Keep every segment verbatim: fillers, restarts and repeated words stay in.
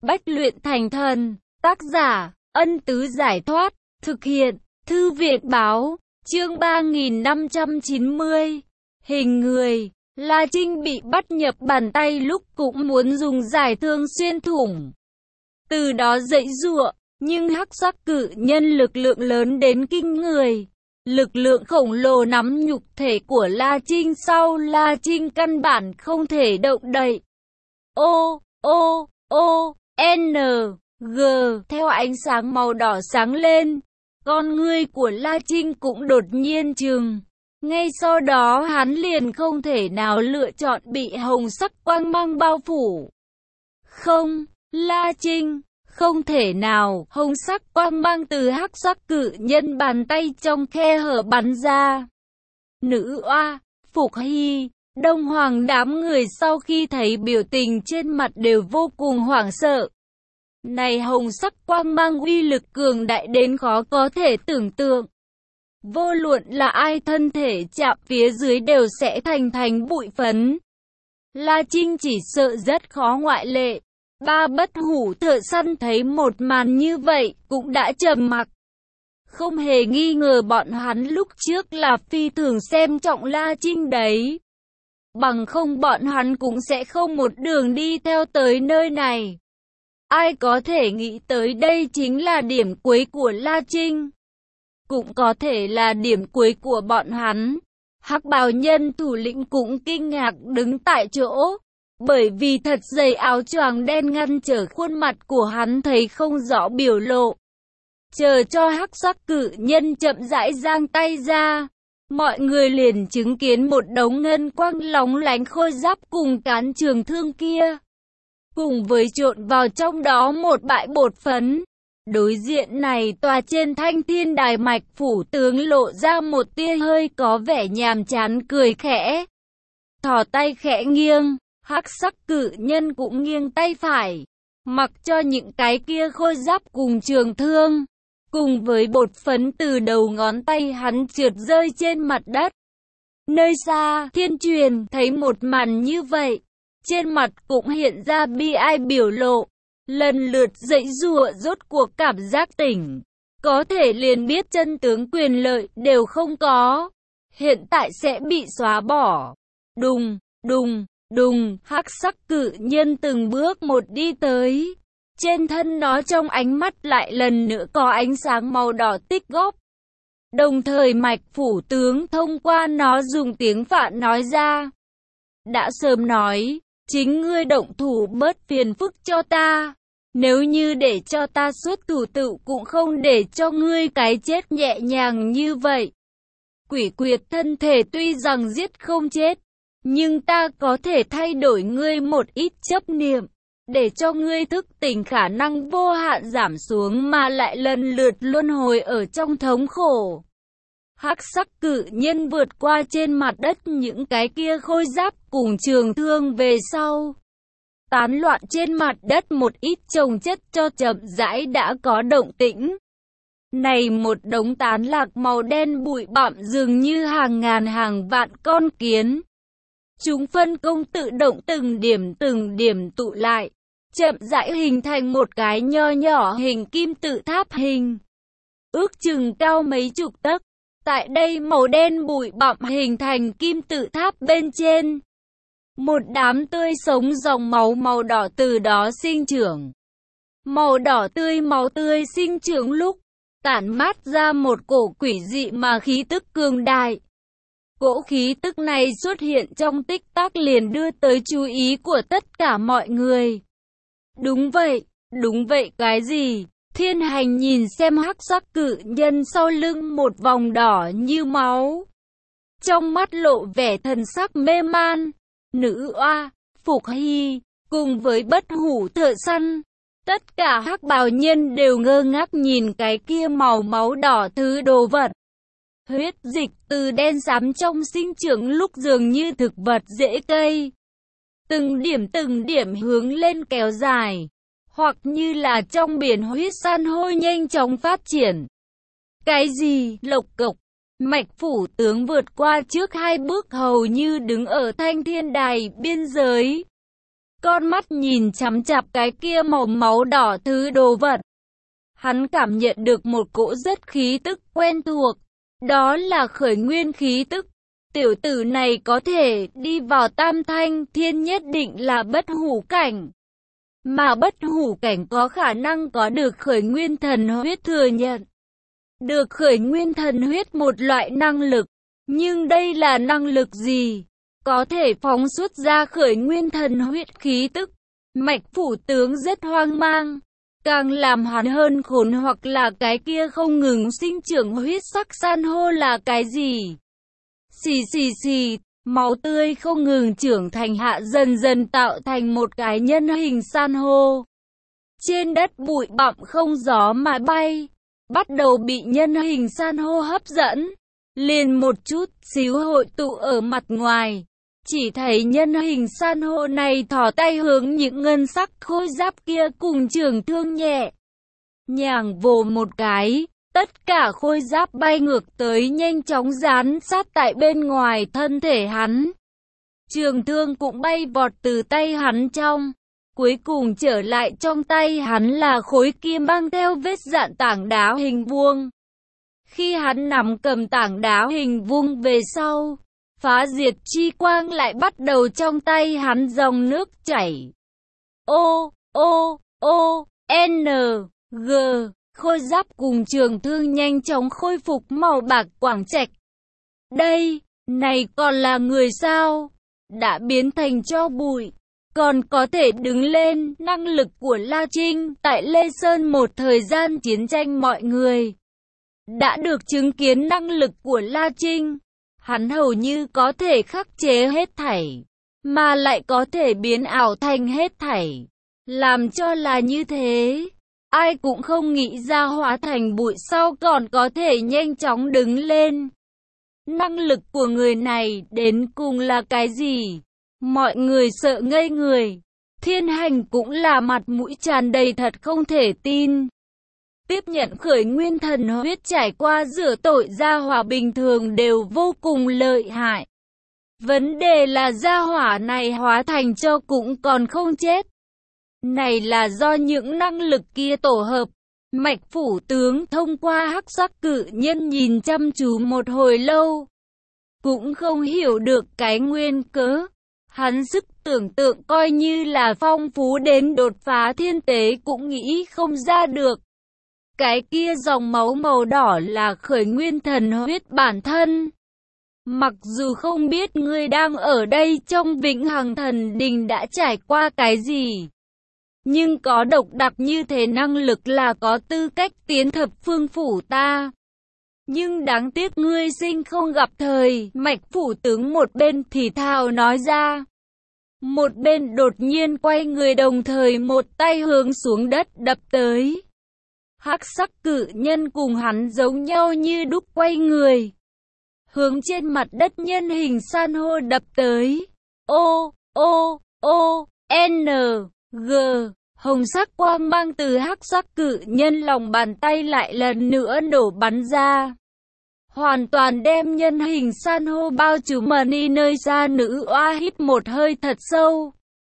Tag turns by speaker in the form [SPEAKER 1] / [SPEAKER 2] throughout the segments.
[SPEAKER 1] Bách luyện thành thần. Tác giả, Ân Tứ Giải Thoát. Thực hiện, Thư viện Báo. Chương ba nghìn năm trăm chín mươi. Hình người. La Trinh bị bắt nhập bàn tay lúc cũng muốn dùng giải thương xuyên thủng. Từ đó dãy giụa, nhưng hắc sắc cự nhân lực lượng lớn đến kinh người. Lực lượng khổng lồ nắm nhục thể của La Trinh sau La Trinh căn bản không thể động đậy. O, O, O, N, G, theo ánh sáng màu đỏ sáng lên, con ngươi của La Trinh cũng đột nhiên trừng. Ngay sau đó hắn liền không thể nào lựa chọn bị hồng sắc quang mang bao phủ. Không, La Trinh, không thể nào, hồng sắc quang mang từ hắc sắc cự nhân bàn tay trong khe hở bắn ra. Nữ oa, Phục Hy, Đông Hoàng đám người sau khi thấy biểu tình trên mặt đều vô cùng hoảng sợ. Này hồng sắc quang mang uy lực cường đại đến khó có thể tưởng tượng. Vô luận là ai thân thể chạm phía dưới đều sẽ thành thành bụi phấn. La Trinh chỉ sợ rất khó ngoại lệ. Ba bất hủ thợ săn thấy một màn như vậy cũng đã trầm mặc. Không hề nghi ngờ bọn hắn lúc trước là phi thường xem trọng La Trinh đấy. Bằng không bọn hắn cũng sẽ không một đường đi theo tới nơi này. Ai có thể nghĩ tới đây chính là điểm cuối của La Trinh. Cũng có thể là điểm cuối của bọn hắn. Hắc bào nhân thủ lĩnh cũng kinh ngạc đứng tại chỗ. Bởi vì thật dày áo choàng đen ngăn trở khuôn mặt của hắn thấy không rõ biểu lộ. Chờ cho hắc sắc cự nhân chậm rãi giang tay ra. Mọi người liền chứng kiến một đống ngân quang lóng lánh khôi giáp cùng cán trường thương kia. Cùng với trộn vào trong đó một bãi bột phấn. Đối diện này tòa trên thanh thiên đài mạch phủ tướng lộ ra một tia hơi có vẻ nhàm chán cười khẽ. Thò tay khẽ nghiêng, hắc sắc cự nhân cũng nghiêng tay phải. Mặc cho những cái kia khôi giáp cùng trường thương. Cùng với bột phấn từ đầu ngón tay hắn trượt rơi trên mặt đất. Nơi xa, Thiên Truyền thấy một màn như vậy. Trên mặt cũng hiện ra bi ai biểu lộ. Lần lượt dãy giụa rốt cuộc cảm giác tỉnh. Có thể liền biết chân tướng quyền lợi đều không có. Hiện tại sẽ bị xóa bỏ. Đùng, đùng, đùng, hắc sắc cự nhân từng bước một đi tới. Trên thân nó trong ánh mắt lại lần nữa có ánh sáng màu đỏ tích góp. Đồng thời mạch phủ tướng thông qua nó dùng tiếng Phạn nói ra. Đã sớm nói, chính ngươi động thủ bớt phiền phức cho ta. Nếu như để cho ta xuất thủ tự cũng không để cho ngươi cái chết nhẹ nhàng như vậy. Quỷ quyệt thân thể tuy rằng giết không chết, nhưng ta có thể thay đổi ngươi một ít chấp niệm. Để cho ngươi thức tỉnh khả năng vô hạn giảm xuống mà lại lần lượt luân hồi ở trong thống khổ. Hắc sắc cự nhân vượt qua trên mặt đất những cái kia khôi giáp cùng trường thương về sau. Tán loạn trên mặt đất một ít chồng chất cho chậm rãi đã có động tĩnh. Này một đống tán lạc màu đen bụi bặm dường như hàng ngàn hàng vạn con kiến. Chúng phân công tự động từng điểm từng điểm tụ lại. Chậm rãi hình thành một cái nho nhỏ hình kim tự tháp hình. Ước chừng cao mấy chục tấc. Tại đây màu đen bụi bặm hình thành kim tự tháp bên trên. Một đám tươi sống dòng máu màu đỏ từ đó sinh trưởng. Màu đỏ tươi máu tươi sinh trưởng lúc tản mát ra một cổ quỷ dị mà khí tức cường đại. Cỗ khí tức này xuất hiện trong tích tắc liền đưa tới chú ý của tất cả mọi người. Đúng vậy, đúng vậy cái gì? Thiên Hành nhìn xem hắc sắc cự nhân sau lưng một vòng đỏ như máu. Trong mắt lộ vẻ thần sắc mê man. Nữ oa, Phục Hy, cùng với bất hủ thợ săn. Tất cả hắc bào nhân đều ngơ ngác nhìn cái kia màu máu đỏ thứ đồ vật. Huyết dịch từ đen xám trong sinh trưởng lúc dường như thực vật rễ cây. Từng điểm từng điểm hướng lên kéo dài. Hoặc như là trong biển huyết san hô nhanh chóng phát triển. Cái gì? Lộc cộc. Mạch phủ tướng vượt qua trước hai bước hầu như đứng ở thanh thiên đài biên giới. con mắt nhìn chằm chằm cái kia màu máu đỏ thứ đồ vật. Hắn cảm nhận được một cỗ rất khí tức quen thuộc, đó là khởi nguyên khí tức. Tiểu tử này có thể đi vào tam thanh thiên nhất định là bất hủ cảnh. Mà bất hủ cảnh có khả năng có được khởi nguyên thần huyết thừa nhận. Được khởi nguyên thần huyết một loại năng lực. Nhưng đây là năng lực gì? Có thể phóng xuất ra khởi nguyên thần huyết khí tức. Mạch phủ tướng rất hoang mang. Càng làm hắn hơn khốn hoặc là cái kia không ngừng sinh trưởng huyết sắc san hô là cái gì? Xì xì xì, máu tươi không ngừng trưởng thành hạ dần dần tạo thành một cái nhân hình san hô. Trên đất bụi bặm không gió mà bay, bắt đầu bị nhân hình san hô hấp dẫn. Liền một chút xíu hội tụ ở mặt ngoài. Chỉ thấy nhân hình san hô này thò tay hướng những ngân sắc khôi giáp kia cùng trường thương nhẹ nhàng vồ một cái. Tất cả khôi giáp bay ngược tới nhanh chóng dán sát tại bên ngoài thân thể hắn. Trường thương cũng bay vọt từ tay hắn trong. Cuối cùng trở lại trong tay hắn là khối kim mang theo vết dạn tảng đá hình vuông. Khi hắn nắm cầm tảng đá hình vuông về sau, phá diệt chi quang lại bắt đầu trong tay hắn dòng nước chảy. O, O, O, N, G. Khôi giáp cùng trường thương nhanh chóng khôi phục màu bạc quảng trạch. Đây, này còn là người sao? Đã biến thành tro bụi, còn có thể đứng lên. Năng lực của La Trinh tại Lê Sơn một thời gian chiến tranh mọi người đã được chứng kiến năng lực của La Trinh. Hắn hầu như có thể khắc chế hết thảy, mà lại có thể biến ảo thành hết thảy. Làm cho là như thế. Ai cũng không nghĩ ra hóa thành bụi sau còn có thể nhanh chóng đứng lên. Năng lực của người này đến cùng là cái gì? Mọi người sợ ngây người. Thiên Hành cũng là mặt mũi tràn đầy thật không thể tin. Tiếp nhận khởi nguyên thần huyết trải qua rửa tội gia hỏa bình thường đều vô cùng lợi hại. Vấn đề là gia hỏa này hóa thành tro cũng còn không chết. Này là do những năng lực kia tổ hợp. Mạch phủ tướng thông qua hắc sắc cự nhân nhìn chăm chú một hồi lâu, cũng không hiểu được cái nguyên cớ. Hắn sức tưởng tượng coi như là phong phú đến đột phá thiên tế cũng nghĩ không ra được. Cái kia dòng máu màu đỏ là khởi nguyên thần huyết bản thân. Mặc dù không biết ngươi đang ở đây trong Vĩnh Hằng Thần Đình đã trải qua cái gì, nhưng có độc đặc như thế năng lực là có tư cách tiến thập phương phủ ta. Nhưng đáng tiếc ngươi sinh không gặp thời. Mạch phủ tướng một bên thì thào nói ra, một bên đột nhiên quay người đồng thời một tay hướng xuống đất đập tới. Hắc sắc cự nhân cùng hắn giống nhau như đúc quay người, hướng trên mặt đất nhân hình san hô đập tới. O, O, O, N, G. Hồng sắc quang mang từ hắc sắc cự nhân lòng bàn tay lại lần nữa nổ bắn ra, hoàn toàn đem nhân hình san hô bao trùm. Mani nơi xa nữ oa hít một hơi thật sâu,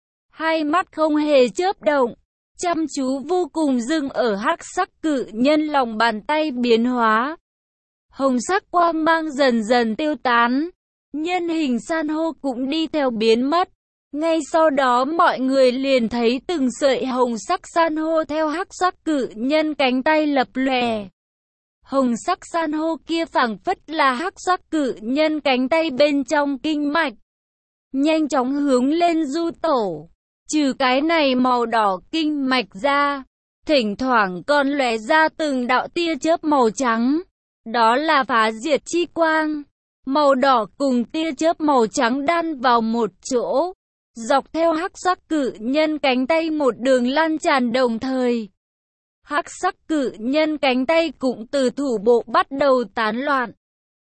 [SPEAKER 1] hai mắt không hề chớp động, chăm chú vô cùng dừng ở hắc sắc cự nhân lòng bàn tay biến hóa. Hồng sắc quang mang dần dần tiêu tán, nhân hình san hô cũng đi theo biến mất. Ngay sau đó mọi người liền thấy từng sợi hồng sắc san hô theo hắc sắc cự nhân cánh tay lập lòe. Hồng sắc san hô kia phảng phất là hắc sắc cự nhân cánh tay bên trong kinh mạch, nhanh chóng hướng lên du tổ. Trừ cái này màu đỏ kinh mạch ra, thỉnh thoảng còn lóe ra từng đạo tia chớp màu trắng. Đó là phá diệt chi quang. Màu đỏ cùng tia chớp màu trắng đan vào một chỗ, dọc theo hắc sắc cự nhân cánh tay một đường lan tràn đồng thời. Hắc sắc cự nhân cánh tay cũng từ thủ bộ bắt đầu tán loạn,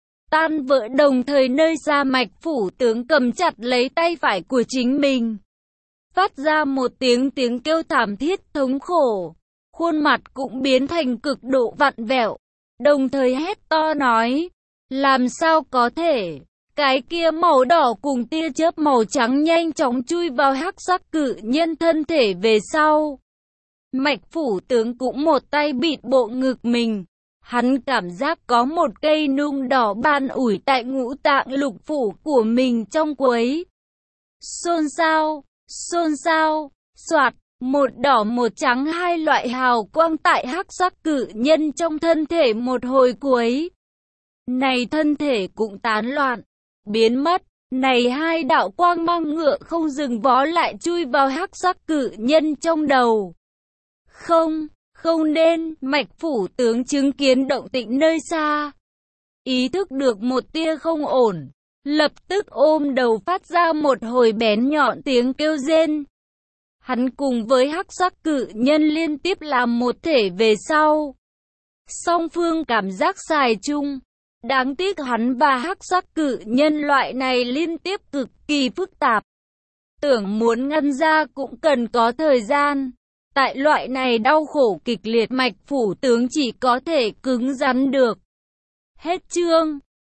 [SPEAKER 1] tan vỡ đồng thời nơi xa mạch phủ tướng cầm chặt lấy tay phải của chính mình, phát ra một tiếng tiếng kêu thảm thiết thống khổ, khuôn mặt cũng biến thành cực độ vặn vẹo, đồng thời hét to nói, làm sao có thể, Cái kia màu đỏ cùng tia chớp màu trắng nhanh chóng chui vào hắc sắc cự nhân thân thể về sau. Mạch phủ tướng cũng một tay bịt bộ ngực mình. Hắn cảm giác có một cây nung đỏ ban ủi tại ngũ tạng lục phủ của mình trong quấy. Xôn xao, xôn xao, soạt, một đỏ một trắng hai loại hào quang tại hắc sắc cự nhân trong thân thể một hồi quấy. Này thân thể cũng tán loạn, biến mất. Này hai đạo quang mang ngựa không dừng vó lại chui vào hắc sắc cự nhân trong đầu. Không, không nên, mạch phủ tướng chứng kiến động tĩnh nơi xa. Ý thức được một tia không ổn, lập tức ôm đầu phát ra một hồi bén nhọn tiếng kêu rên. Hắn cùng với hắc sắc cự nhân liên tiếp làm một thể về sau. Song phương cảm giác xài chung. Đáng tiếc hắn và hắc sắc cự nhân loại này liên tiếp cực kỳ phức tạp. Tưởng muốn ngăn ra cũng cần có thời gian. Tại loại này đau khổ kịch liệt mạch phủ tướng chỉ có thể cứng rắn được. Hết chương.